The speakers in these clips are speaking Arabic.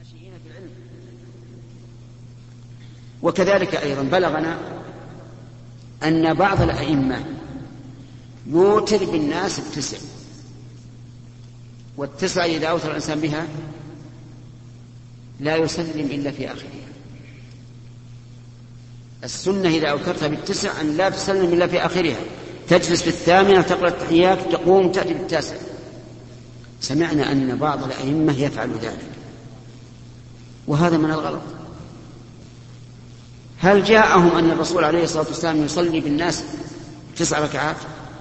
الناشئين في العلم. وكذلك أيضا بلغنا أن بعض الأئمة يوتر بالناس ب9، وال9 إذا أوتر الإنسان بها لا يسلم إلا في آخرها. السنة إذا أوترت بال9 أن لا تسلم إلا في آخرها، تجلس في 8 تقرأ التحيات تقوم تأتي بال9. سمعنا أن بعض الأئمة يفعل ذلك، وهذا من الغلط. هل جاءهم أن الرسول عليه الصلاة والسلام يصلي بالناس 9 ركعات؟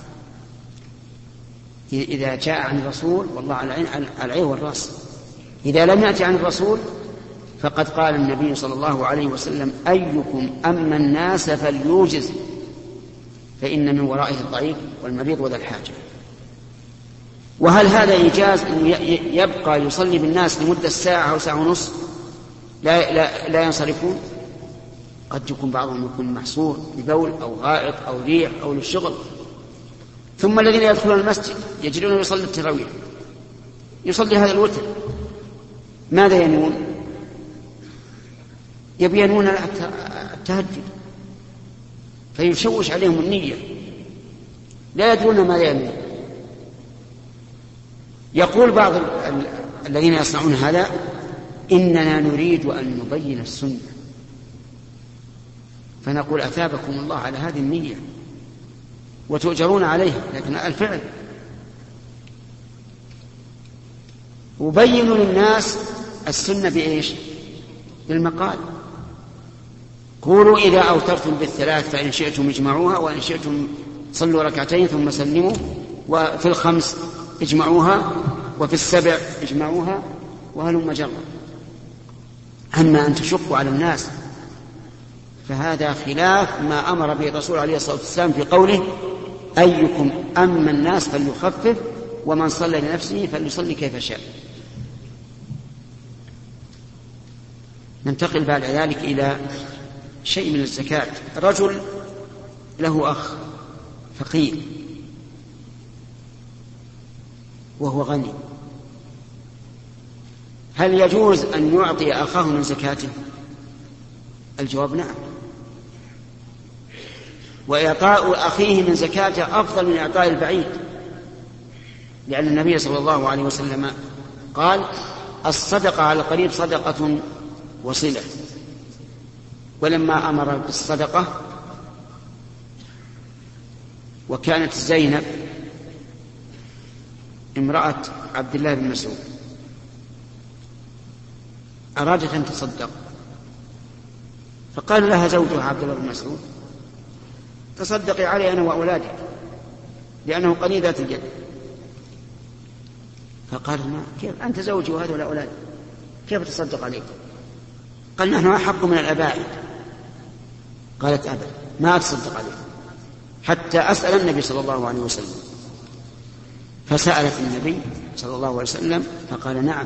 إذا جاء عن الرسول والله على العين والرأس. إذا لم يأتي عن الرسول فقد قال النبي صلى الله عليه وسلم: أيكم أما الناس فليوجز، فإن من ورائه الضعيف والمريض وذا الحاجة. وهل هذا إيجاز أن يبقى يصلي بالناس لمدة ساعة أو ساعة ونصف لا ينصرفون؟ قد يكون بعضهم يكون محصور ببول أو غائط أو ريح أو للشغل. ثم الذين يدخلون المسجد يجرون يصلي التراويح، يصلي هذا الوتر، ماذا ينوون؟ يبينون التهجد، فيشوش عليهم النية، لا يدرون ماذا ينوون. يقول بعض الذين يصنعون هذا: إننا نريد أن نبين السنة. فنقول: أثابكم الله على هذه النية وتؤجرون عليها، لكن الفعل. وبينوا للناس السنة بإيش؟ بالمقال. قولوا: إذا أوترتم بال3 فإن شئتم اجمعوها، وإن شئتم صلوا ركعتين ثم سلموا، وفي 5 اجمعوها، وفي 7 اجمعوها، وهلم جرا. أما أن تشقوا على الناس فهذا خلاف ما أمر به الرسول عليه الصلاة والسلام في قوله: أيكم أما الناس فليخفف، ومن صلى لنفسه فليصلي كيف شاء. ننتقل بعد ذلك إلى شيء من الزكاة. رجل له أخ فقير وهو غني، هل يجوز أن يعطي أخاه من زكاته؟ الجواب: نعم. وإعطاء أخيه من زكاته أفضل من إعطاء البعيد، لأن النبي صلى الله عليه وسلم قال: الصدقة على القريب صدقة وصلة. ولما أمر بالصدقة وكانت زينب امرأة عبد الله بن مسعود أرادت أن تصدق، فقال لها زوجها عبد الله بن مسعود: تصدقي علي أنا وأولادك، لأنه قليل ذات اليد. فقال: ما كيف أنت زوجي وهذا أولادي، كيف تصدق عليك؟ قال: نحن أحق من الأباء. قالت: أبدا، ما أتصدق عليك حتى أسأل النبي صلى الله عليه وسلم. فسألت النبي صلى الله عليه وسلم فقال: نعم،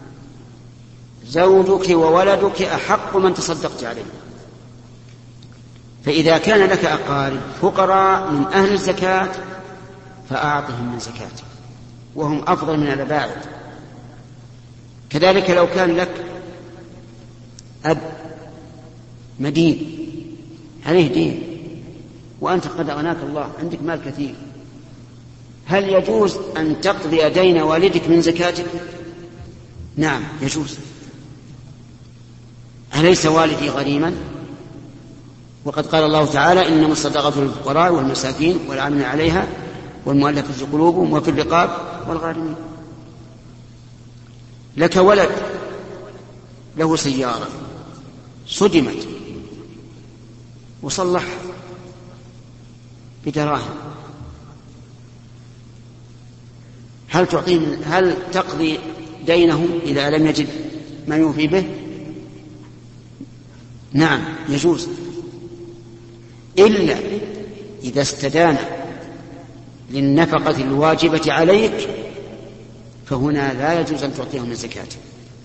زوجك وولدك أحق من تصدقت عليه. فإذا كان لك أقارب فقراء من أهل الزكاة فأعطهم من زكاتك، وهم أفضل من الأباعد. كذلك لو كان لك أب مدين عليه دين وأنت قد أغناك الله، عندك مال كثير، هل يجوز أن تقضي دين والدك من زكاتك؟ نعم يجوز. أليس والدي غريما؟ وقد قال الله تعالى: إنما الصدقات للفقراء والمساكين والعاملين عليها والمؤلفة قلوبهم وفي الرقاب والغارمين. لك ولد له سيارة صدمت وصلح بدراهم، هل تقضي دينه إذا لم يجد ما يوفي به؟ نعم يجوز، إلا إذا استدان للنفقة الواجبة عليك، فهنا لا يجوز أن تعطيه من زكاته،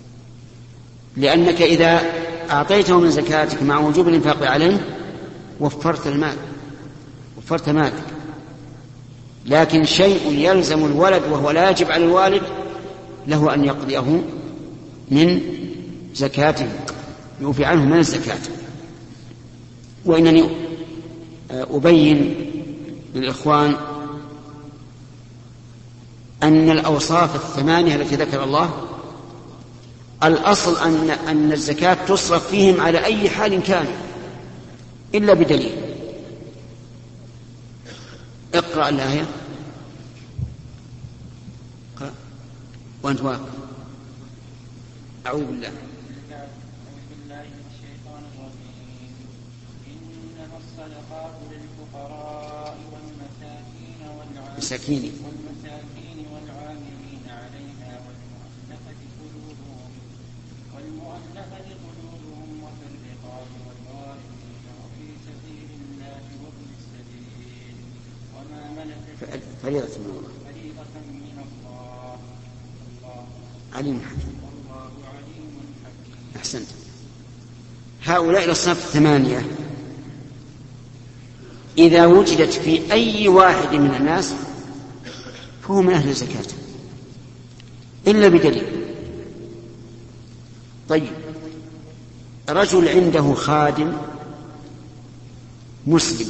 لأنك إذا أعطيته من زكاتك مع وجوب الإنفاق عليه وفرت المال، وفرت مالك. لكن شيء يلزم الولد وهو لا يجب على الوالد له أن يقضيه من زكاته يوفي عنه من الزكاة. وإنني أبين للإخوان أن الأوصاف الثمانية التي ذكر الله الأصل أن الزكاة تصرف فيهم على أي حال كان إلا بدليل. اقرأ الآية وأنت واقف. أعوذ بالله. المساكين والعاملين عليها والمؤلفة قلوبهم وفي الرقاب والغارمين وفي سبيل الله وابن السبيل وما ملكت فريضة من الله عليم حكيم. أحسنت. هؤلاء الأصناف الثمانية إذا وجدت في أي واحد من الناس فهو من أهل الزكاة إلا بدليل. طيب، رجل عنده خادم مسلم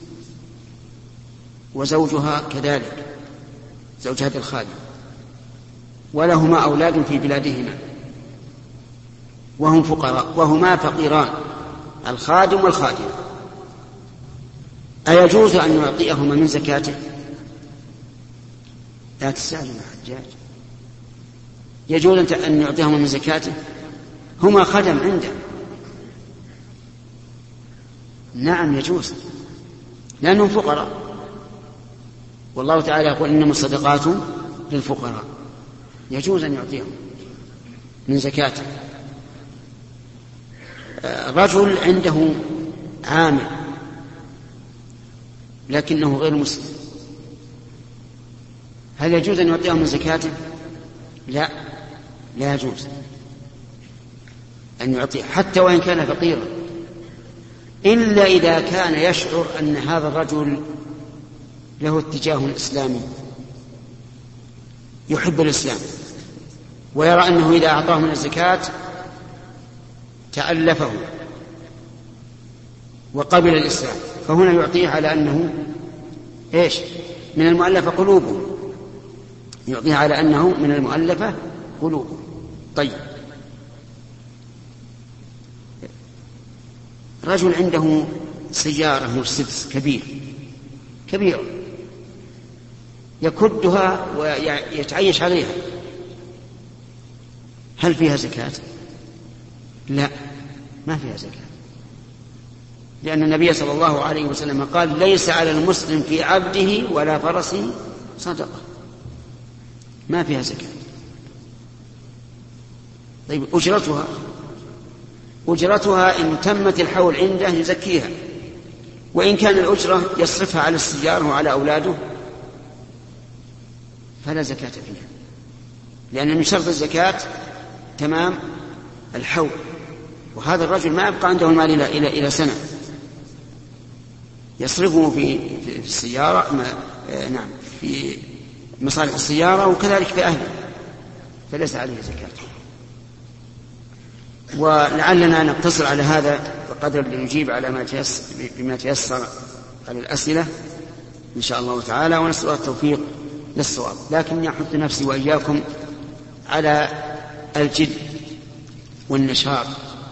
وزوجها كذلك، زوج هذا الخادم، ولهما أولاد في بلادهما وهم فقراء وهما فقيران، الخادم والخادمة، أيجوز أن يعطيهما من زكاته؟ لا تسأل يا حجاج. يجوز أن يعطيهما من زكاته؟ هما خدم عنده. نعم يجوز لأنهم فقراء، والله تعالى يقول إنما الصدقات للفقراء، يجوز أن يعطيهم من زكاته. رجل عنده عامل لكنه غير مسلم، هل يجوز أن يعطيهم من زكاته؟ لا يجوز أن يعطيه حتى وإن كان فقيرا، إلا إذا كان يشعر أن هذا الرجل له اتجاه إسلامي، يحب الإسلام ويرى أنه إذا أعطاه من الزكاة تألفه وقبل الإسلام، فهنا يعطيه على أنه إيش؟ من المؤلفة قلوبه، يعطيه على أنه من المؤلفة قلوبه. طيب، رجل عنده سيارة مرسيدس كبيرة يكدها ويتعيش عليها، هل فيها زكاة؟ لا، ما فيها زكاة، لأن النبي صلى الله عليه وسلم قال: ليس على المسلم في عبده ولا فرسه صدقة، ما فيها زكاة. طيب، أجرتها إن تمت الحول عنده يزكيها، وإن كان الأجرة يصرفها على السيارة وعلى أولاده فلا زكاة فيها، لأن من شرط الزكاة تمام الحول، وهذا الرجل ما يبقى عنده المال إلى سنة يصرفه في السيارة، نعم، في مصالح السيارة وكذلك في أهله، فليس عليه زكاة. ولعلنا نقتصر على هذا بقدر لنجيب على بما تيسر على الأسئلة إن شاء الله تعالى، ونسأل الله التوفيق للصواب. لكن أحث نفسي وإياكم على الجد والنشاط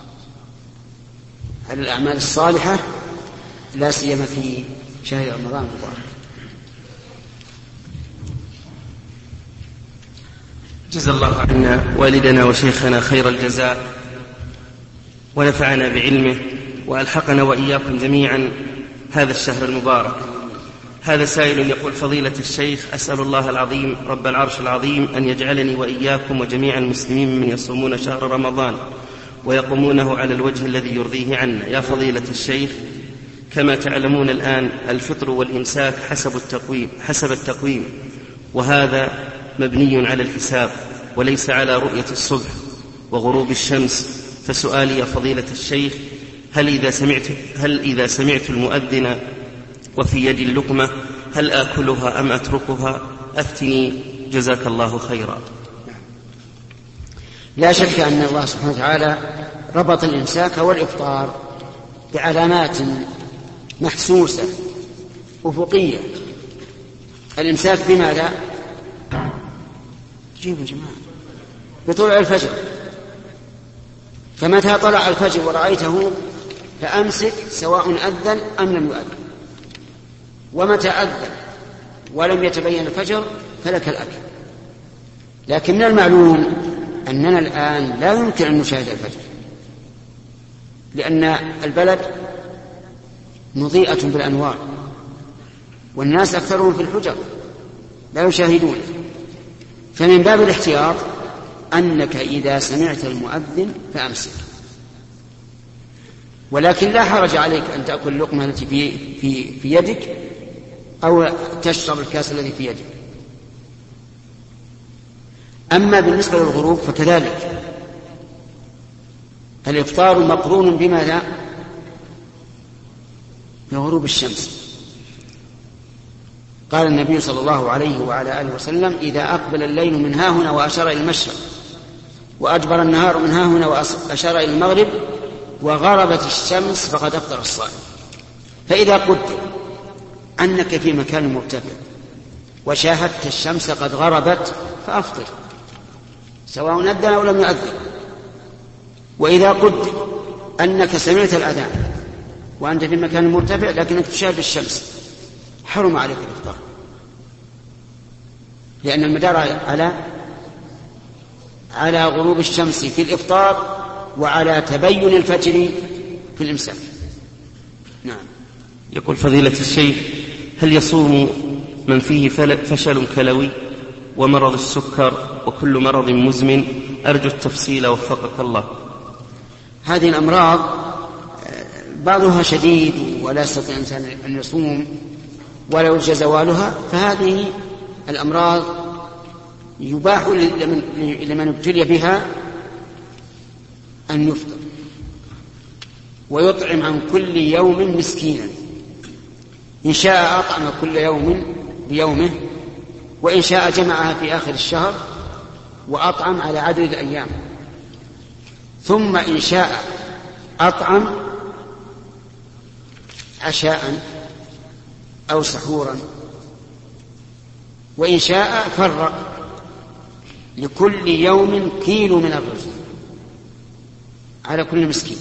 على الأعمال الصالحة، لا سيما في شهر رمضان المبارك. جزا الله عنا والدنا وشيخنا خير الجزاء، ونفعنا بعلمه، وألحقنا وإياكم جميعا هذا الشهر المبارك. هذا سائل يقول: فضيلة الشيخ، أسأل الله العظيم رب العرش العظيم أن يجعلني وإياكم وجميع المسلمين من يصومون شهر رمضان ويقومونه على الوجه الذي يرضيه عنا. يا فضيلة الشيخ، كما تعلمون الآن الفطر والإمساك حسب التقويم، وهذا مبني على الحساب وليس على رؤية الصبح وغروب الشمس. فسؤالي يا فضيلة الشيخ: هل إذا سمعت المؤذن وفي يدي اللقمة هل آكلها أم أتركها؟ أفتني جزاك الله خيرا. لا شك أن الله سبحانه وتعالى ربط الإمساك والإفطار بعلامات محسوسة أفقية. الإمساك بماذا؟ جيبوا جماعة، بطلوع الفجر، فمتى طلع الفجر ورأيته فأمسك سواء أذن أم لم يؤذن، ومتى أذن ولم يتبين الفجر فلك الأكل. لكن من المعلوم أننا الآن لا يمكن أن نشاهد الفجر، لأن البلد مضيئة بالأنوار والناس أكثرهم في الحجر لا يشاهدون. فمن باب الاحتياط أنك إذا سمعت المؤذن فأمسك، ولكن لا حرج عليك أن تأكل اللقمة التي في يدك أو تشرب الكاس الذي في يدك. أما بالنسبة للغروب فكذلك الإفطار مقرون بماذا؟ بغروب الشمس. قال النبي صلى الله عليه وعلى آله وسلم: إذا أقبل الليل من هاهنا وأشار إلى المشرق، وأدبر النهار من هاهنا وأشار إلى المغرب، وغربت الشمس فقد أفطر الصائم. فإذا قلت أنك في مكان مرتفع وشاهدت الشمس قد غربت فأفطر سواء أذن أو لم يؤذن. وإذا قلت أنك سمعت الأذان وأنت في مكان مرتفع لكنك تشاهد الشمس حرم عليك الإفطار، لأن المدار على غروب الشمس في الإفطار وعلى تبين الفجر في الإمساك. نعم. يقول فضيلة الشيخ: هل يصوم من فيه فشل كلوي ومرض السكر وكل مرض مزمن؟ أرجو التفصيل وفقك الله. هذه الأمراض بعضها شديد ولا يستطيع الإنسان أن يصوم ولا يرجى زوالها، فهذه الأمراض يباح لمن ابتلي بها أن يفطر ويطعم عن كل يوم مسكينا، إن شاء أطعم كل يوم بيومه، وإن شاء جمعها في آخر الشهر وأطعم على عدد الأيام، ثم إن شاء أطعم عشاء أو سحورا، وإن شاء فرق لكل يوم كيلو من الرز على كل مسكين.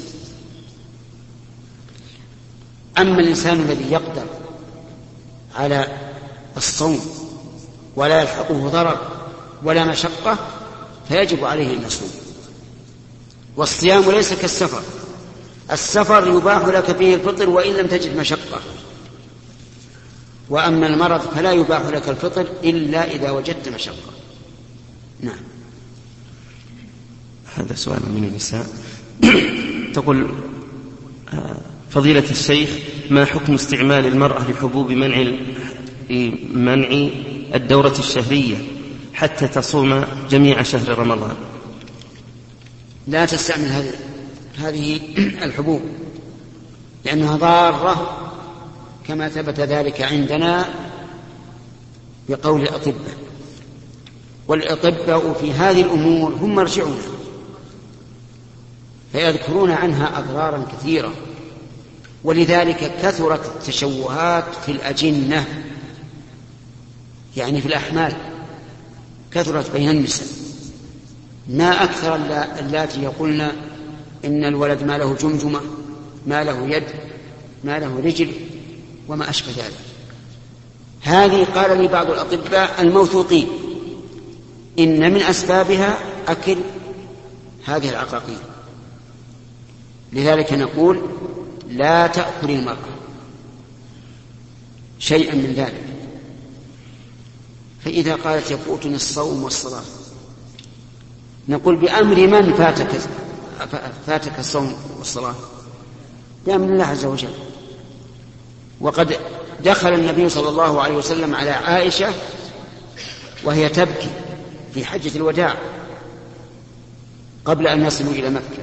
أما الإنسان الذي يقدر على الصوم ولا يلحقه ضرر ولا مشقة فيجب عليه أن يصوم. والصيام ليس كالسفر، السفر يباح لك فيه الفطر وإن لم تجد مشقة، وأما المرض فلا يباح لك الفطر إلا إذا وجدت مشقة. نعم. هذا سؤال من النساء. تقول: فضيلة الشيخ، ما حكم استعمال المرأة لحبوب منع الدورة الشهرية حتى تصوم جميع شهر رمضان؟ لا تستعمل هذه الحبوب لأنها ضارة كما ثبت ذلك عندنا بقول الأطباء، والأطباء في هذه الأمور هم مرجعون، فيذكرون عنها أضرارا كثيرة، ولذلك كثرت التشوهات في الأجنة، يعني في الأحمال كثرت بين النساء. ما أكثر اللاتي يقولن إن الولد ما له جمجمة، ما له يد، ما له رجل، وما أشبه ذلك. هذه قال لي بعض الأطباء الموثوقين إن من أسبابها أكل هذه العقاقير. لذلك نقول: لا تأكل المرأة شيئا من ذلك. فإذا قالت يفوتني الصوم والصلاة نقول: بأمر من فاتك الصوم والصلاة؟ بأمر الله عز وجل. وقد دخل النبي صلى الله عليه وسلم على عائشة وهي تبكي في حجة الوداع قبل أن يصلوا إلى مكة،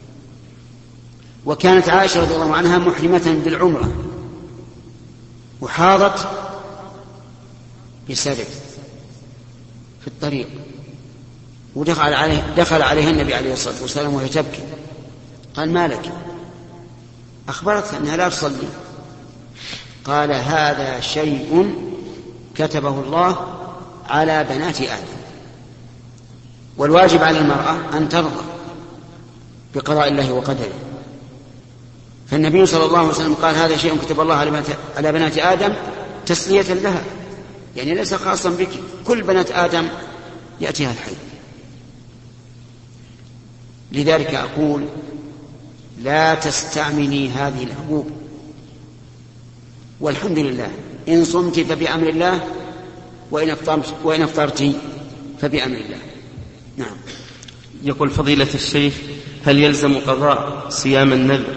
وكانت عائشة رضي الله عنها محرمة بالعمرة وحاضت بسبب في الطريق، دخل عليه النبي عليه الصلاة والسلام وهي تبكي. قال: ما لك؟ أخبرتها أنها لا تصلي. قال: هذا شيء كتبه الله على بنات آدم، والواجب على المرأة أن ترضى بقضاء الله وقدره. فالنبي صلى الله عليه وسلم قال: هذا شيء كتب الله على بنات آدم تسلية لها، يعني ليس خاصا بك، كل بنات آدم يأتيها الحي. لذلك أقول: لا تستعملي هذه الحبوب، والحمد لله إن صمت فبأمر الله، وإن أفطرت فبأمر الله. نعم. يقول فضيلة الشيخ: هل يلزم قضاء صيام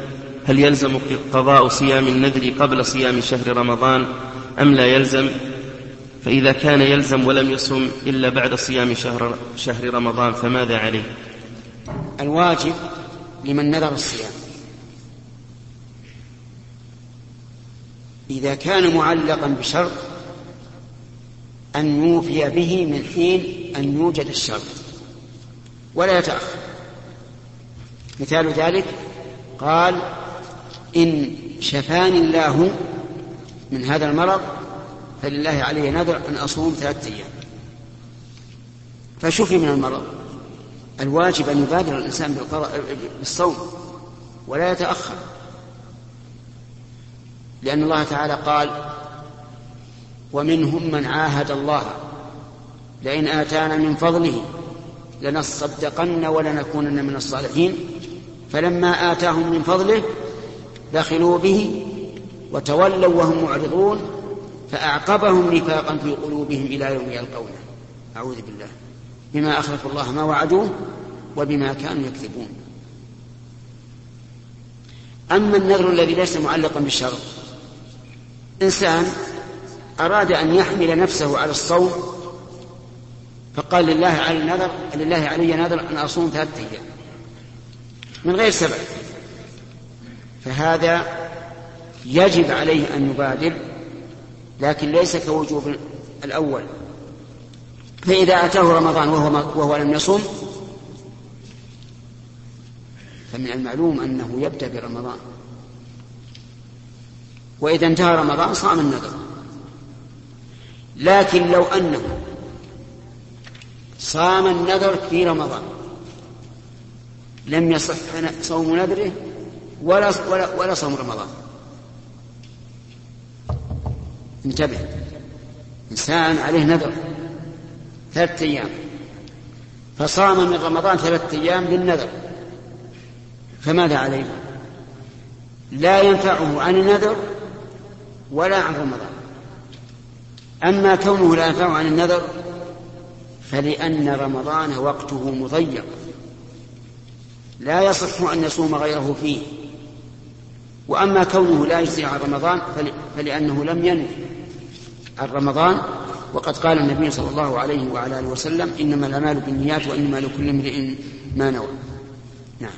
النذر قبل صيام شهر رمضان أم لا يلزم؟ فإذا كان يلزم ولم يصم إلا بعد صيام شهر رمضان فماذا عليه؟ الواجب لمن نذر الصيام إذا كان معلقا بشرط أن يوفي به من حين أن يوجد الشرط ولا يتأخر. مثال ذلك: قال: إن شفاني الله من هذا المرض فلله علي نذر أن أصوم 3 أيام، فشفي من المرض. الواجب أن يبادر الإنسان بالصوم ولا يتأخر، لأن الله تعالى قال: ومنهم من عاهد الله لئن آتانا من فضله لنصدقن ولنكونن من الصالحين، فلما آتاهم من فضله بخلوا به وتولوا وهم معرضون فأعقبهم نفاقا في قلوبهم إلى يوم يلقونه. أعوذ بالله، بما أخلفوا الله ما وعدوه وبما كانوا يكذبون. أما النذر الذي ليس معلقا بالشرط، إنسان أراد أن يحمل نفسه على الصوم فقال: لله علي نذر أن أصوم 3 أيام من غير سبب، فهذا يجب عليه أن يبادر، لكن ليس كوجوب الأول. فإذا أتاه رمضان وهو لم يصم فمن المعلوم أنه يبدأ برمضان، وإذا انتهى رمضان صام النذر. لكن لو أنه صام النذر في رمضان لم يصح صوم نذره ولا صوم رمضان. انتبه، إنسان عليه نذر 3 أيام فصام من رمضان 3 أيام للنذر، فماذا عليه؟ لا ينفعه عن النذر ولا عن رمضان. أما كونه لا ينفعه عن النذر فلأن رمضان وقته مضيق لا يصح أن يصوم غيره فيه. وأما كونه لا يجزي عن رمضان فلأنه لم ينوي عن رمضان، وقد قال النبي صلى الله عليه وعلى آله وسلم: إنما الأعمال بالنيات وإنما لكل امرئ ما نوى. نعم.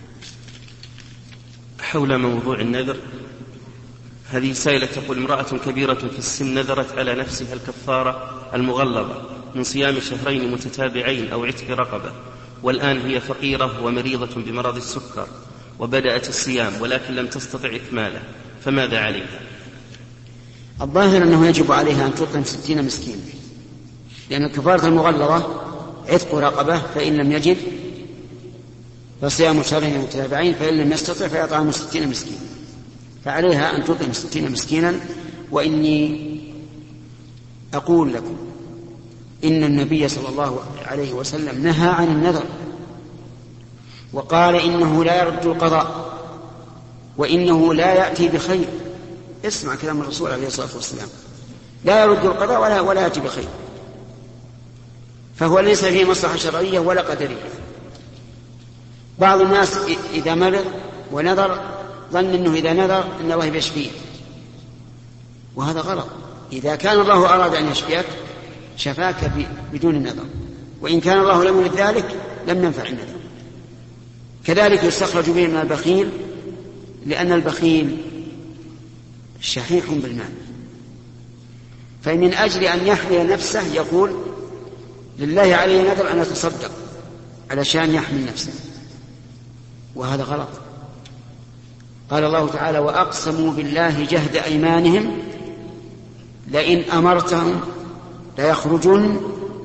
حول موضوع النذر، هذه سائلة تقول: امرأة كبيرة في السن نذرت على نفسها الكفارة المغلظة من صيام 2 شهرين متتابعين أو عتق رقبة، والآن هي فقيرة ومريضة بمرض السكر وبدأت الصيام ولكن لم تستطع إكماله، فماذا عليها؟ الظاهر أنه يجب عليها أن تطعم 60 مسكين، لأن الكفارة المغلظة عتق رقبة، فإن لم يجد فصيام 2 شهرين متتابعين، فإن لم يستطع فيطعم 60 مسكين، فعليها أن تطعم 60 مسكينا. وإني أقول لكم إن النبي صلى الله عليه وسلم نهى عن النذر وقال إنه لا يرد القضاء وإنه لا يأتي بخير. اسمع كلام الرسول عليه الصلاة والسلام: لا يرد القضاء ولا يأتي بخير، فهو ليس فيه مصلحة شرعية ولا قدرية. بعض الناس إذا مرض ونذر ظن أنه إذا نذر أن الله يشفيه، وهذا غلط. إذا كان الله أراد أن يشفيك شفاك بدون النذر، وإن كان الله لم يرد ذلك لم ينفع النذر. كذلك يستخرج به من البخيل، لأن البخيل شحيح بالمال، فمن أجل أن يحمي نفسه يقول: لله علي نذر أن أتصدق علشان يحمي نفسه، وهذا غلط. قال الله تعالى: وأقسموا بالله جهد أيمانهم لئن أمرتهم ليخرجن.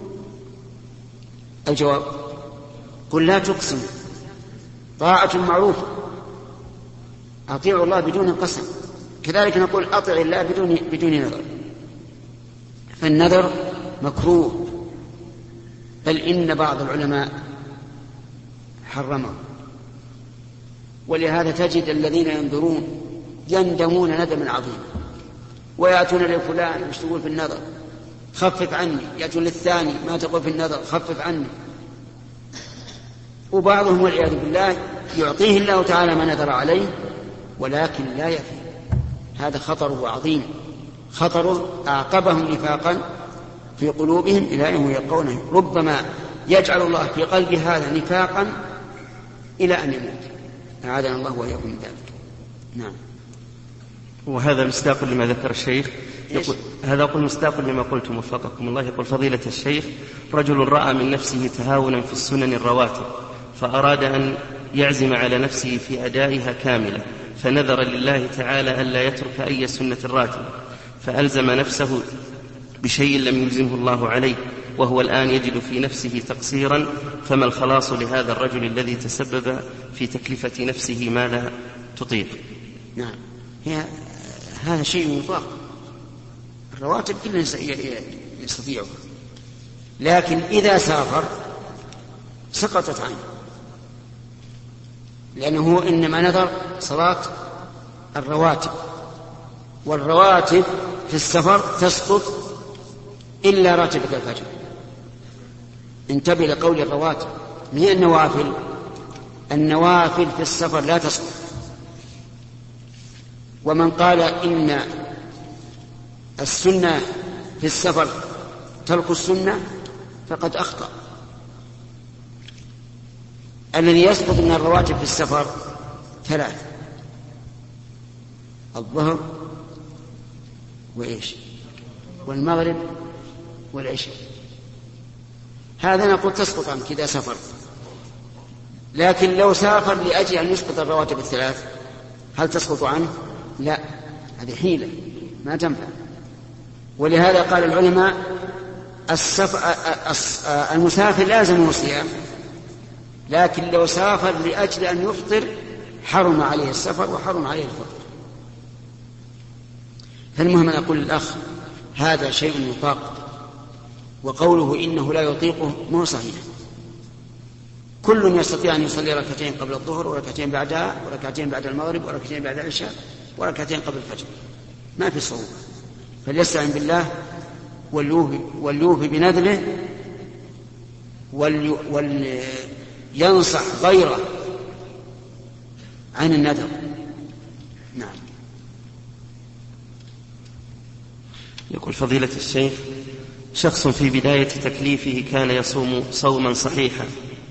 الجواب: قل لا تقسموا، طاعة معروفة، أطيعوا الله بدون قسم. كذلك نقول: أطع الله بدون نذر. فالنذر مكروه، بل إن بعض العلماء حرمه. ولهذا تجد الذين ينذرون يندمون ندما عظيما، ويأتون لفلان وش تقول في النذر؟ خفف عني. يأتون للثاني: ما تقول في النذر؟ خفف عني. وبعضهم والعياذ بالله يعطيه الله تعالى ما نذر عليه ولكن لا يفي. هذا خطره عظيم، خطره أعقبهم نفاقا في قلوبهم إلى يوم يلقونه. ربما يجعل الله في قلب هذا نفاقا إلى أن يموت، أعاذنا الله وإياكم من ذلك. نعم. وهذا مصداق لما ذكر الشيخ. يقول هذا أقول مصداق لما قلتم وفقكم الله. يقول: فضيلة الشيخ، رجل رأى من نفسه تهاونا في السنن الرواتب، فأراد أن يعزم على نفسه في أدائها كاملة، فنذر لله تعالى ألا يترك أي سنة راتبة، فألزم نفسه بشيء لم يلزمه الله عليه، وهو الآن يجد في نفسه تقصيرا، فما الخلاص لهذا الرجل الذي تسبب في تكلفة نفسه ما لا تطيق؟ نعم، هذا شيء يطاق. الرواتب كلنا يستطيعها، لكن إذا سافر سقطت عنه، لأنه إنما نذر صلاة الرواتب، والرواتب في السفر تسقط إلا راتبة الفجر. انتبه لقول الرواتب، ما هي النوافل. النوافل في السفر لا تسقط. ومن قال إن السنة في السفر ترك السنة فقد أخطأ. الذي يسقط من الرواتب في السفر 3: الظهر والمغرب والعشاء. هذا نقول تسقط عنك إذا سافر. لكن لو سافر لأجل أن يسقط الرواتب 3 هل تسقط عنه؟ لا، هذه حيلة ما تنفع. ولهذا قال العلماء: المسافر لازم الصيام، لكن لو سافر لأجل أن يفطر حرم عليه السفر وحرم عليه الفطر. فالمهم أن أقول للأخ: هذا شيء يطاق، وقوله إنه لا يطيقه مو صحيح. كل يستطيع أن يصلي ركعتين قبل الظهر وركعتين بعدها وركعتين بعد المغرب وركعتين بعد العشاء وركعتين قبل الفجر، ما في صعوبة. فليستعن بالله وليوفي بنذره ولينصح غيره عن النذر. نعم. يقول: فضيلة الشيخ، شخص في بداية تكليفه كان يصوم صوما صحيحا.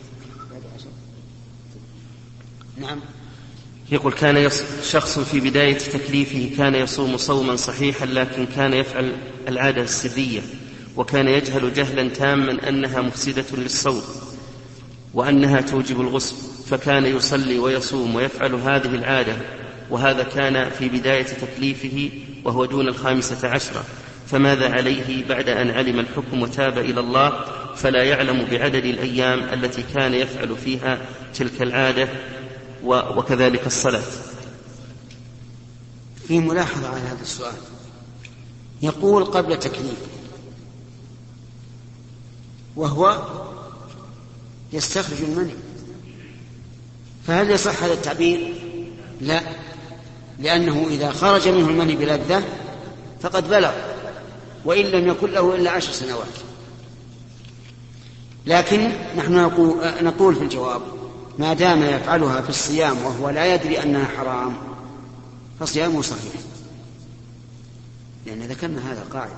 نعم. يقول: شخص في بداية تكليفه كان يصوم صوما صحيحا، لكن كان يفعل العادة السرية، وكان يجهل جهلا تاما أنها مفسدة للصوم وأنها توجب الغسل، فكان يصلي ويصوم ويفعل هذه العادة، وهذا كان في بداية تكليفه وهو دون 15. فماذا عليه بعد أن علم الحكم وتاب إلى الله فلا يعلم بعدد الأيام التي كان يفعل فيها تلك العادة وكذلك الصلاة؟ في ملاحظة على هذا السؤال. يقول: قبل تكليف، وهو يستخرج المني، فهل يصح هذا التعبير؟ لا، لأنه إذا خرج منه المني بلذة فقد بلغ، وإن لم يكن له إلا 10 سنوات. لكن نحن نقول في الجواب: ما دام يفعلها في الصيام وهو لا يدري أنها حرام فصيامه صحيح، لأن ذكرنا هذا قاعدة.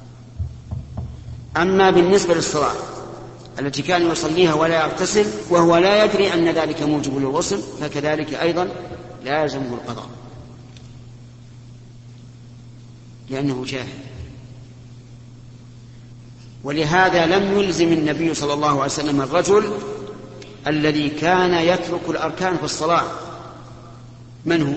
أما بالنسبة للصلاة التي كان يصليها ولا يغتسل وهو لا يدري أن ذلك موجب للغسل فكذلك أيضا لازمه القضاء، لأنه جاهل. ولهذا لم يلزم النبي صلى الله عليه وسلم الرجل الذي كان يترك الأركان في الصلاة من هو؟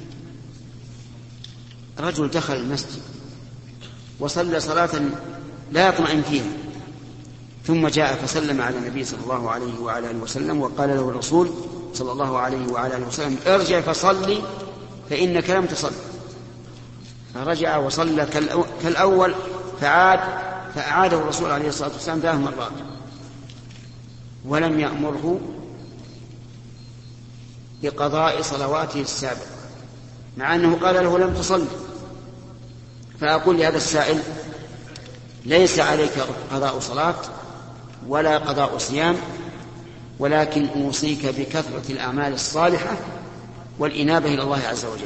رجل دخل المسجد وصلى صلاة لا يطمئن فيها، ثم جاء فسلم على النبي صلى الله عليه وعلى آله وسلم، وقال له الرسول صلى الله عليه وعلى آله وسلم: ارجع فصلي فإنك لم تصل. فرجع وصلى كالأول فأعاده الرسول عليه الصلاة والسلام 3 مرات، ولم يأمره بقضاء صلواته السابقة، مع أنه قال له: لم تصل. فأقول لهذا السائل: ليس عليك قضاء صلاة ولا قضاء صيام، ولكن أوصيك بكثرة الأعمال الصالحة والإنابة إلى الله عز وجل.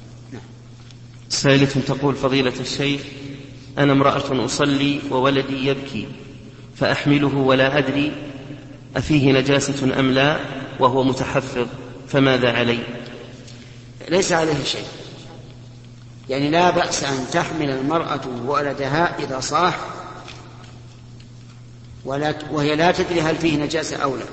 سائلة تقول: فضيلة الشيخ، أنا امرأة أصلي وولدي يبكي فأحمله ولا أدري أفيه نجاسة أم لا وهو متحفظ، فماذا علي؟ ليس عليه شيء، يعني لا بأس أن تحمل المرأة ولدها إذا صاح وهي لا تدري هل فيه نجاسة أو لا.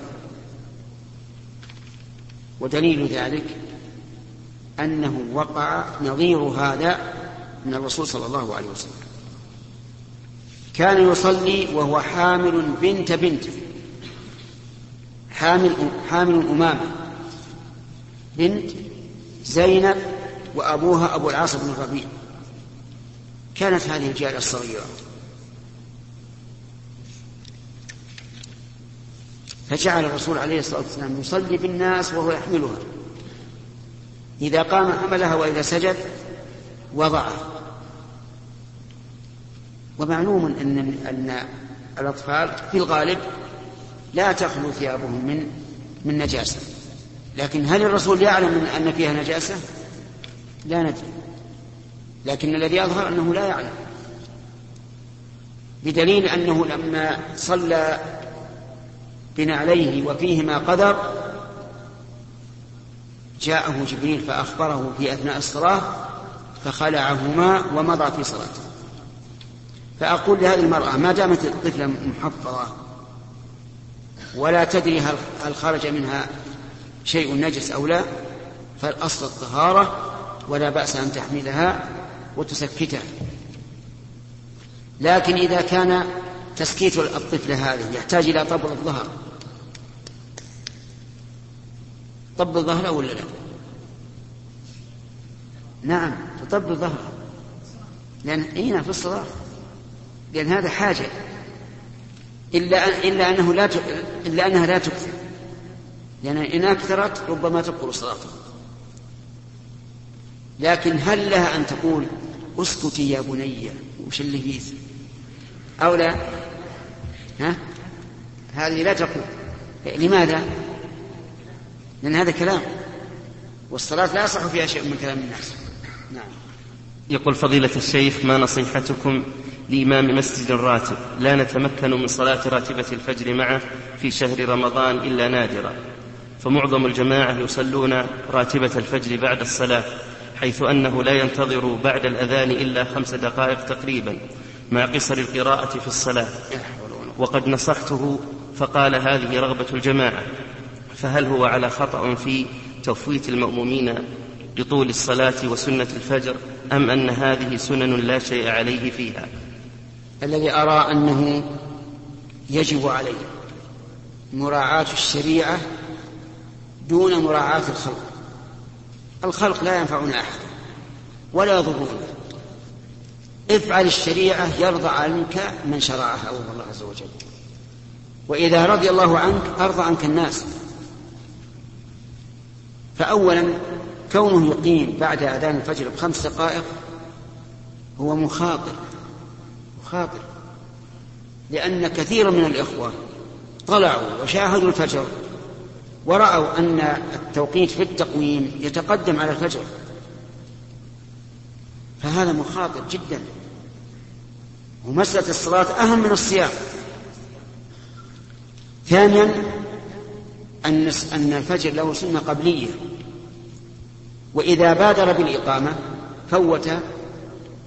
ودليل ذلك أنه وقع نظير هذا من الرسول صلى الله عليه وسلم. كان يصلي وهو حامل بنت حامل أمامة بنت زينب، وأبوها أبو العاص بن الربيع. كانت هذه الجارية الصغيرة، فجعل الرسول عليه الصلاة والسلام يصلي بالناس وهو يحملها، إذا قام حملها وإذا سجد وضعها. ومعلوم أن الأطفال في الغالب لا تخلو ثيابهم من نجاسة، لكن هل الرسول يعلم أن فيها نجاسة؟ لا ندري، لكن الذي يظهر أنه لا يعلم، بدليل أنه لما صلى بنعليه وفيهما قدر جاءه جبريل فأخبره في أثناء الصلاة فخلعهما ومضى في صلاته. فأقول لهذه المرأة: ما دامت الطفلة محفظة ولا تدري هل خرج منها شيء نجس أو لا، فالأصل الطهارة، ولا بأس أن تحملها وتسكتها. لكن إذا كان تسكيت الطفلة هذه يحتاج إلى طبل الظهر، طبل ظهره ولا لا؟ نعم، تطبل ظهره، لأن في الصلاة، لأن هذا حاجة، إلا أنها لا تكثر، لأن إن أكثرت ربما تبطل صلاته. لكن هل لها أن تقول: اسكتي يا بني وش اللي فيه، أو لا؟ هذه لا تقول. لماذا؟ لأن هذا كلام، والصلاة لا يصح فيها شيء من كلام الناس. نعم. يقول: فضيلة الشيخ، ما نصيحتكم لإمام مسجد راتب لا نتمكن من صلاة راتبة الفجر معه في شهر رمضان إلا نادرا، فمعظم الجماعة يصلون راتبة الفجر بعد الصلاة، حيث أنه لا ينتظر بعد الأذان إلا 5 دقائق تقريبا مع قصر القراءة في الصلاة، وقد نصحته فقال: هذه رغبة الجماعة، فهل هو على خطأ في تفويت المأمومين لطول الصلاة وسنة الفجر، أم أن هذه سنن لا شيء عليه فيها؟ الذي أرى أنه يجب عليه مراعاة الشريعة دون مراعاة الخلق. الخلق لا ينفعون أحد ولا يضرون، افعل الشريعة يرضى عنك من شرعها هو الله عز وجل، وإذا رضي الله عنك أرضى عنك الناس. فأولا كونه يقيم بعد أذان الفجر ب5 دقائق هو مخاطر، لأن كثير من الإخوة طلعوا وشاهدوا الفجر ورأوا أن التوقيت في التقويم يتقدم على الفجر، فهذا مخاطر جدا. ومسألة الصلاة أهم من الصيام. ثانيا أن الفجر له سنة قبلية، وإذا بادر بالإقامة فوت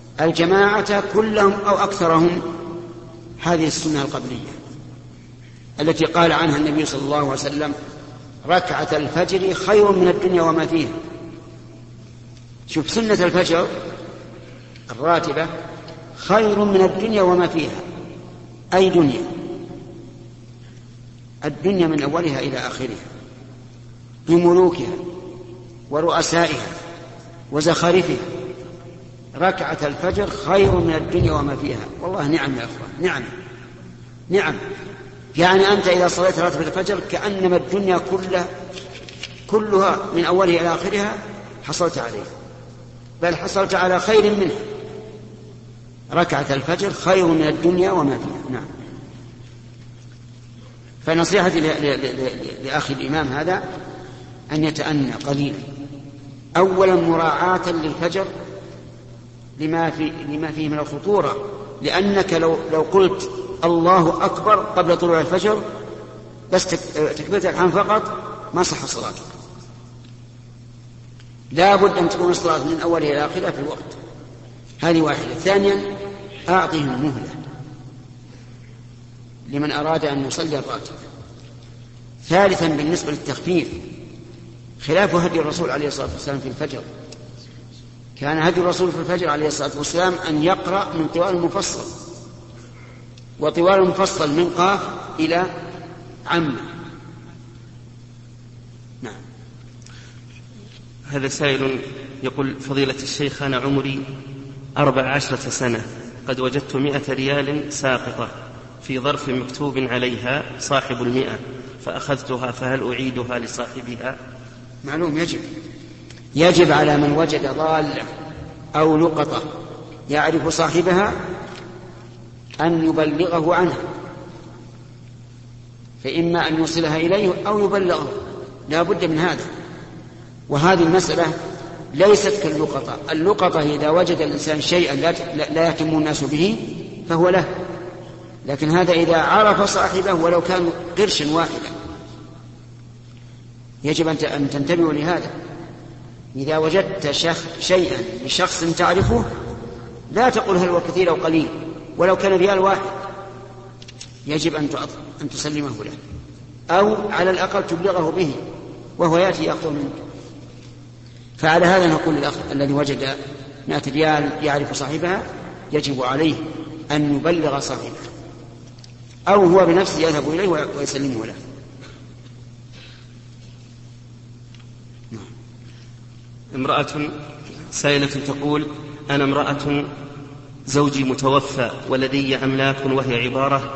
الجماعة كلهم أو أكثرهم هذه السنة القبلية. التي قال عنها النبي صلى الله عليه وسلم: ركعة الفجر خير من الدنيا وما فيها. شوف، سنة الفجر الراتبة خير من الدنيا وما فيها. أي دنيا؟ الدنيا من أولها إلى آخرها، بملوكها ورؤسائها وزخارفها. ركعة الفجر خير من الدنيا وما فيها. والله نعم يا أخوان، نعم. يعني أنت إذا صليت راتبة الفجر كأنما الدنيا كلها من أولها إلى آخرها حصلت عليها، بل حصلت على خير منها. ركعة الفجر خير من الدنيا وما فيها. نعم. فنصيحتي لأخي الإمام هذا أن يتأنى قليلا، أولا مراعاة للفجر لما فيه من الخطورة، لأنك لو قلت الله أكبر قبل طلوع الفجر بس تكبيرة الإحرام فقط ما صح صلاتك. لا بد أن تكون الصلاة من أولها إلى آخرها في الوقت. هذه واحدة. ثانيا أعطهم مهلة لمن أراد أن يصلي الراتب. ثالثا بالنسبة للتخفيف خلاف هدي الرسول عليه الصلاة والسلام في الفجر. كان هدي الرسول في الفجر عليه الصلاة والسلام أن يقرأ من طوال المفصل، وطوال المفصل من قاف إلى عم. نعم. هذا سائل يقول: فضيلة الشيخ، أنا عمري 14 سنة، قد وجدت 100 ريال ساقطة في ظرف مكتوب عليها صاحب 100، فأخذتها، فهل أعيدها لصاحبها؟ معلوم، يجب على من وجد ضالة أو لقطة يعرف صاحبها أن يبلغه عنها، فإما أن يوصلها إليه أو يبلغه، لا بد من هذا. وهذه المسألة ليست كاللقطة. اللقطة إذا وجد الإنسان شيئا لا يهتم الناس به فهو له، لكن هذا إذا عرف صاحبه ولو كان قرشا واحدا. يجب أن تنتبهوا لهذا. إذا وجدت شيئا لشخص تعرفه لا تقل هل هو كثير أو قليل، ولو كان ريال واحد يجب أن تسلمه له، أو على الأقل تبلغه به وهو يأتي يأخذ منك. فعلى هذا نقول للأخ الذي وجد 100 ريال يعرف صاحبها يجب عليه أن يبلغ صاحبه، أو هو بنفسه يذهب إليه ويسلمه له. امرأة سائلة تقول: أنا امرأة زوجي متوفى ولدي أملاك، وهي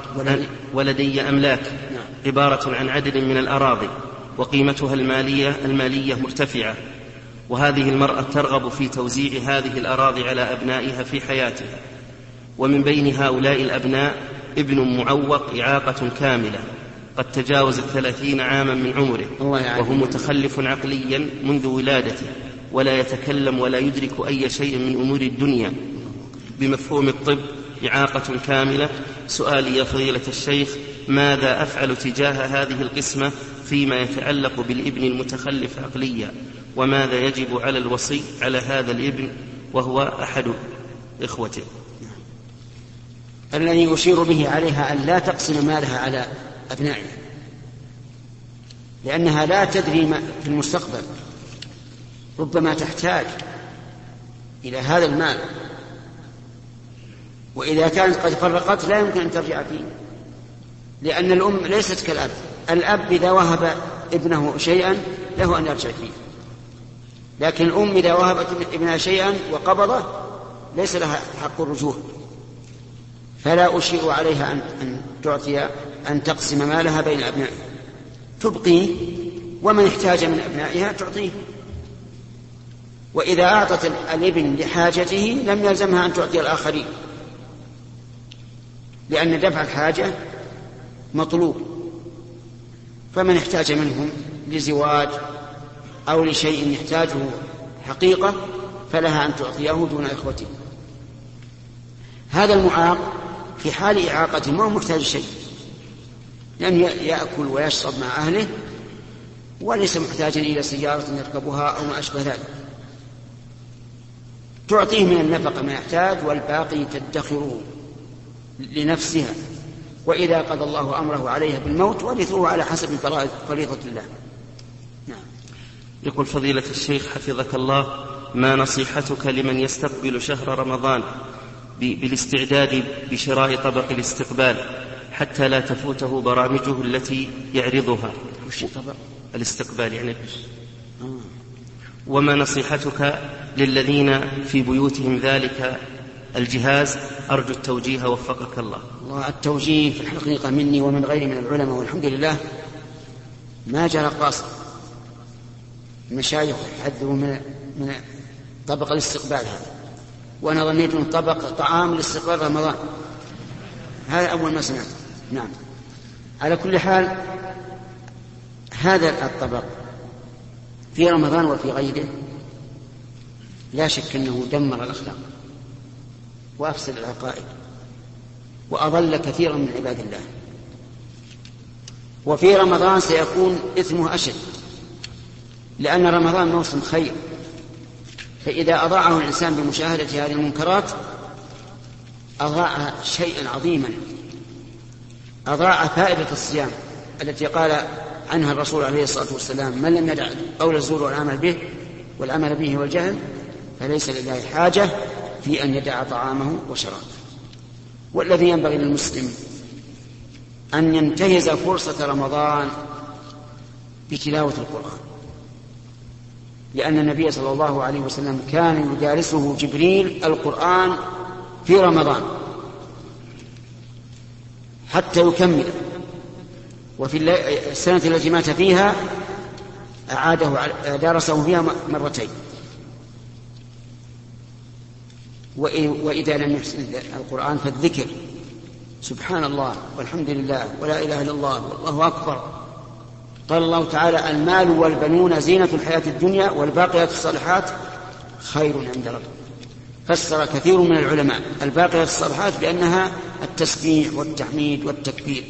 عبارة عن عدد من الأراضي وقيمتها المالية مرتفعة، وهذه المرأة ترغب في توزيع هذه الأراضي على أبنائها في حياتها، ومن بين هؤلاء الأبناء ابن معوق إعاقة كاملة قد تجاوز 30 عاما من عمره، وهو متخلف عقليا منذ ولادته، ولا يتكلم ولا يدرك أي شيء من أمور الدنيا بمفهوم الطب، إعاقة كاملة. سؤالي يا فضيلة الشيخ: ماذا أفعل تجاه هذه القسمة فيما يتعلق بالابن المتخلف عقليا؟ وماذا يجب على الوصي على هذا الابن وهو أحد إخوته؟ الذي يشير به عليها أن لا تقسم مالها على أبنائها، لأنها لا تدري في المستقبل، ربما تحتاج إلى هذا المال، وإذا كانت قد فرقت لا يمكن أن ترجع فيه، لأن الأم ليست كالأب. الأب إذا وهب ابنه شيئا له أن يرجع فيه، لكن الأم إذا وهبت ابنها شيئا وقبضه ليس لها حق الرجوع. فلا أشير عليها أن تقسم مالها بين أبنائها، تبقيه، ومن احتاج من أبنائها تعطيه. وإذا أعطت الابن لحاجته لم يلزمها أن تعطي الآخرين، لأن دفع الحاجة مطلوب. فمن احتاج منهم لزواج أو لشيء يحتاجه حقيقة فلها أن تعطيه دون إخوته. هذا المعاق في حال إعاقته ما هو محتاج شيء، لأن يأكل ويشرب مع أهله وليس محتاجا إلى سيارة يركبها أو ما أشبه ذلك. تعطيه من النفقة ما يحتاج، والباقي تدخره لنفسها وإذا قضى الله أمره عليها بالموت ورثوه على حسب فريضة الله. نعم. يقول فضيلة الشيخ حفظك الله: ما نصيحتك لمن يستقبل شهر رمضان بالاستعداد بشراء طبق الاستقبال حتى لا تفوته برامجه التي يعرضها؟ وش طبق الاستقبال يعني وما نصيحتك للذين في بيوتهم ذلك الجهاز؟ أرجو التوجيه وفقك الله. الله التوجيه في الحقيقة مني ومن غيري من العلماء، والحمد لله ما جرى قاصر. المشايخ يحذروا من طبق الاستقبال هذا، وأنا ظنيت أنه طبق طعام لاستقبال رمضان. هذا أول ما سمعت. نعم. على كل حال هذا الطبق في رمضان وفي غيره لا شك أنه دمر الأخلاق وأفسد العقائد وأضل كثيرا من عباد الله، وفي رمضان سيكون إثمه أشد، لأن رمضان موسم خير، فإذا أضاعه الإنسان بمشاهدة هذه المنكرات أضاع شيئا عظيما، أضاع فائدة الصيام التي قال عنها الرسول عليه الصلاة والسلام: من لم يدع قول الزور والعمل به والجهل فليس لله حاجة في أن يدع طعامه وشرابه. والذي ينبغي للمسلم أن ينتهز فرصة رمضان بتلاوة القرآن، لأن النبي صلى الله عليه وسلم كان يدارسه جبريل القرآن في رمضان حتى يكمل، وفي السنة التي مات فيها دارسه فيها مرتين. وإذا لم يحسن القرآن فالذكر: سبحان الله والحمد لله ولا إله إلا الله والله أكبر. قال الله تعالى: المال والبنون زينة الحياة الدنيا والباقيات الصالحات خير عند ربك. فسر كثير من العلماء الباقيات الصالحات بأنها التسبيح والتحميد والتكبير.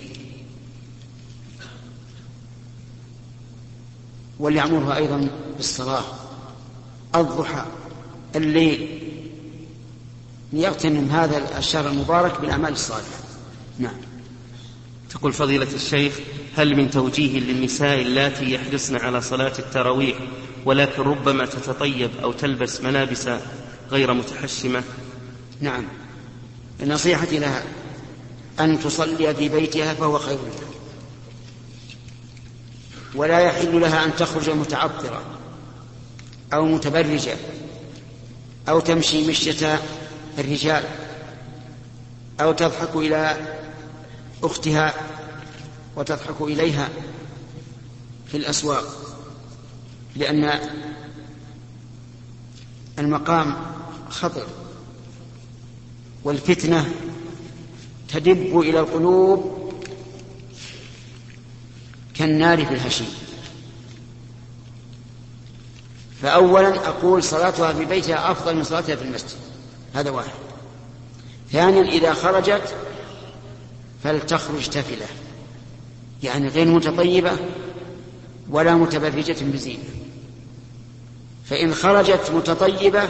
وليعمرها أيضا بالصلاة، الضحى، الليل، ليغتنم هذا الشهر المبارك بالأعمال الصالحة. نعم. تقول فضيلة الشيخ: هل من توجيه للنساء اللاتي يحرصن على صلاة التراويح ولكن ربما تتطيب أو تلبس ملابس غير متحشمة؟ نعم. نصيحتي لها أن تصلي في بيتها فهو خير لها، ولا يحل لها أن تخرج متعطرة أو متبرجة أو تمشي مشية الرجال أو تضحك إلى أختها وتضحك إليها في الأسواق، لأن المقام خطر، والفتنة تدب إلى القلوب كالنار في الهشيم. فأولا أقول صلاتها في بيتها أفضل من صلاتها في المسجد، هذا واحد. ثانيا إذا خرجت فلتخرج تفلة، يعني غير متطيبة ولا متبرجة بزينة. فإن خرجت متطيبة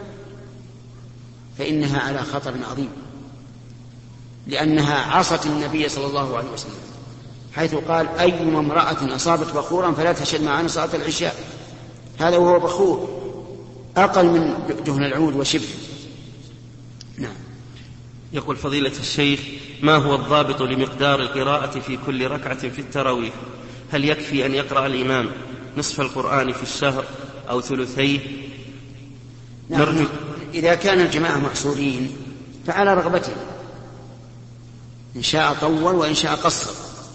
فإنها على خطر عظيم، لأنها عصت النبي صلى الله عليه وسلم حيث قال: أيما امرأة أصابت بخورا فلا تشهد معنا صلاة العشاء. هذا وهو بخور أقل من دهن العود وشبه. نعم. يقول فضيلة الشيخ: ما هو الضابط لمقدار القراءة في كل ركعة في التراويح؟ هل يكفي أن يقرأ الإمام نصف القرآن في الشهر أو ثلثيه؟ نعم. إذا كان الجماعة محصورين فعلى رغبته، إن شاء طول وإن شاء قصر.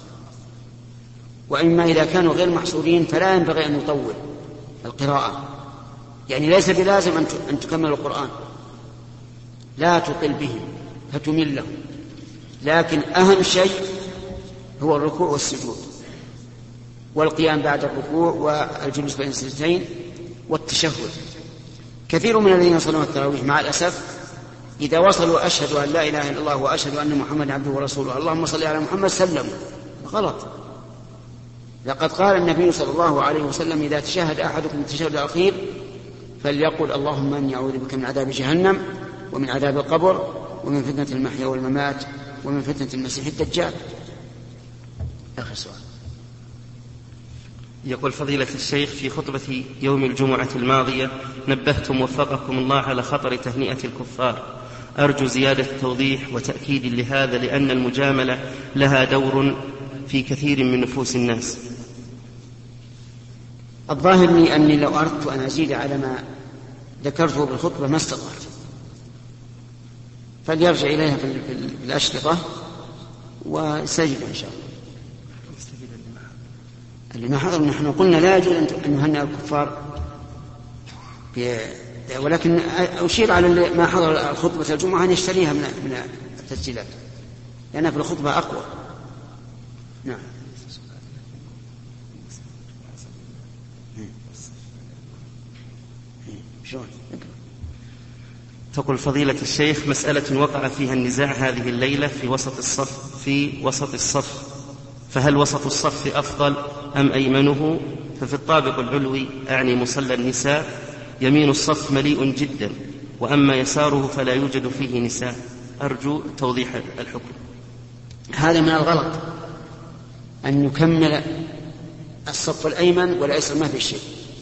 وإما إذا كانوا غير محصورين فلا ينبغي أن يطول القراءة، يعني ليس بلازم أن تكمل القرآن، لا تطل بهم فتمل لهم، لكن أهم شيء هو الركوع والسجود والقيام بعد الركوع والجلوس بين السجدتين والتشهد. كثير من الذين يصلون التراويح مع الأسف إذا وصلوا أشهد أن لا إله إلا الله وأشهد أن محمد عبده ورسوله اللهم صل على محمد سلموا. غلط. لقد قال النبي صلى الله عليه وسلم: إذا تشهد أحدكم التشهد الأخير فليقل اللهم إني أعوذ بك من عذاب جهنم ومن عذاب القبر ومن فتنة المحيا والممات ومن فتنة المسيح الدجال. آخر سؤال. يقول فضيلة الشيخ: في خطبة يوم الجمعة الماضية نبهتم وفقكم الله على خطر تهنئة الكفار، أرجو زيادة توضيح وتأكيد لهذا، لأن المجاملة لها دور في كثير من نفوس الناس. الظاهر لي أني لو أردت أن أزيد على ما ذكرته بالخطبة ما استطعت، فليرجع إليها في الأشرطة وسجد إن شاء الله. اللي ما حضر نحن قلنا لا يجوز أن نهنئ الكفار، ولكن أشير على ما حضر خطبة الجمعة أن يشتريها من التسجيلات لأنها في الخطبة أقوى. نعم. تقول فضيلة الشيخ: مسألة وقع فيها النزاع هذه الليلة في وسط الصف، فهل وسط الصف أفضل أم أيمنه؟ ففي الطابق العلوي أعني مصلى النساء يمين الصف مليء جدا، وأما يساره فلا يوجد فيه نساء، أرجو توضيح الحكم. هذا من الغلط أن يكمل الصف الأيمن والأيسر، ما في شيء،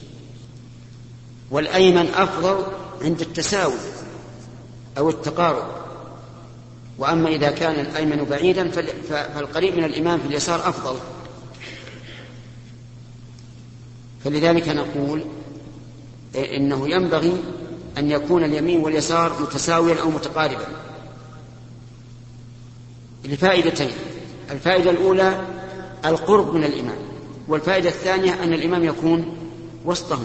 والأيمن أفضل عند التساوي أو التقارب، وأما إذا كان الأيمن بعيدا فالقريب من الإمام في اليسار أفضل. فلذلك نقول إنه ينبغي أن يكون اليمين واليسار متساويا أو متقاربا لفائدتين: الفائدة الأولى القرب من الإمام، والفائدة الثانية أن الإمام يكون وسطهم.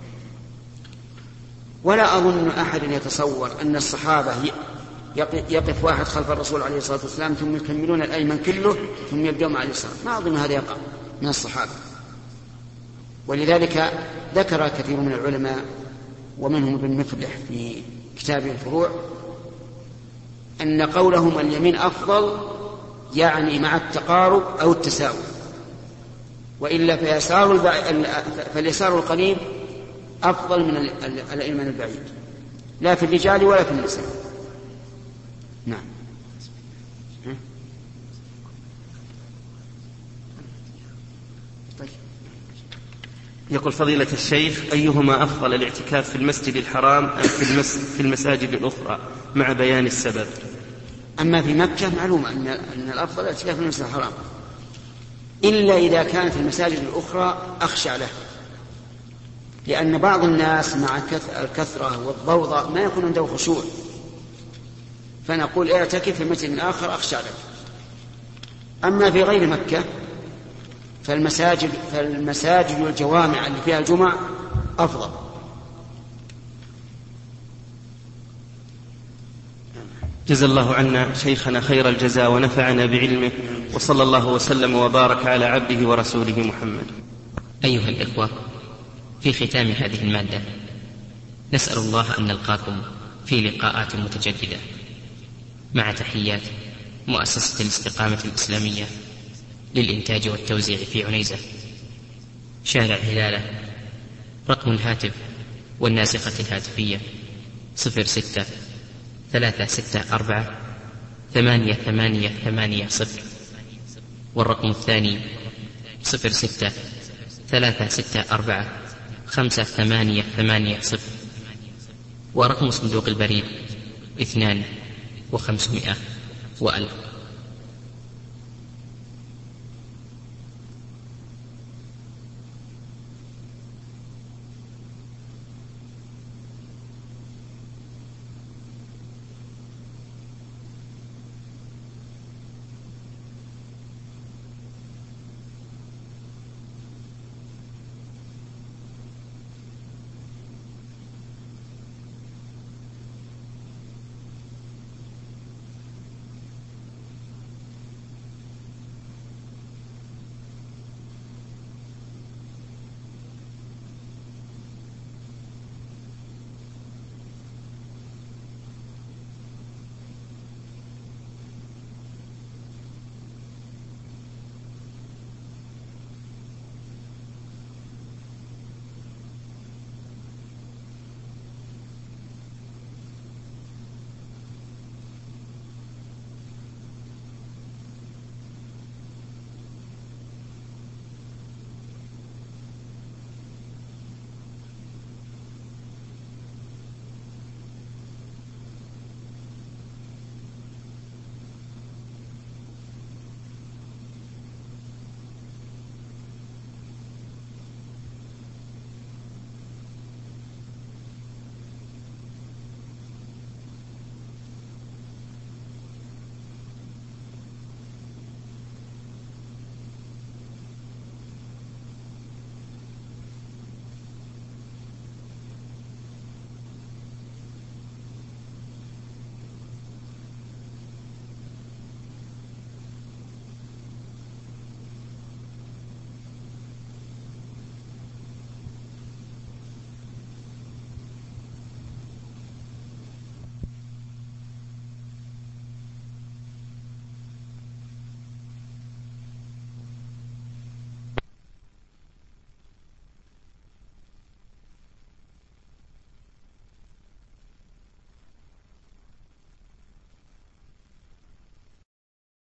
ولا أظن أحد يتصور أن الصحابة يقف واحد خلف الرسول عليه الصلاة والسلام ثم يكملون الأيمن كله ثم يبدأون مع اليسار، ما أظن هذا يقع من الصحابة. ولذلك ذكر كثير من العلماء ومنهم ابن مفلح في كتابه الفروع أن قولهم اليمين أفضل يعني مع التقارب أو التساوي، وإلا فاليسار القريب أفضل من الأيمن البعيد، لا في الرجال ولا في النساء. نعم. يقول فضيلة الشيخ: أيهما أفضل، الاعتكاف في المسجد الحرام أم في المساجد الأخرى، مع بيان السبب؟ أما في مكة معلوم أن الأفضل الاعتكاف في المسجد الحرام، إلا إذا كانت المساجد الأخرى أخشع له، لأن بعض الناس مع الكثرة والضوضاء ما يكون عنده خشوع، فنقول اعتكف في مسجد آخر أخشع له. أما في غير مكة فالمساجد والجوامع اللي فيها الجمع أفضل. جزا الله عنا شيخنا خير الجزاء ونفعنا بعلمه، وصلى الله وسلم وبارك على عبده ورسوله محمد. أيها الإخوة، في ختام هذه المادة نسأل الله أن نلقاكم في لقاءات متجددة، مع تحيات مؤسسة الاستقامة الإسلامية للإنتاج والتوزيع في عنيزة، شارع هلالة. رقم الهاتف والناسخة الهاتفية 06-364-8880، والرقم الثاني 06-364-5880، ورقم صندوق البريد 2500 و1000.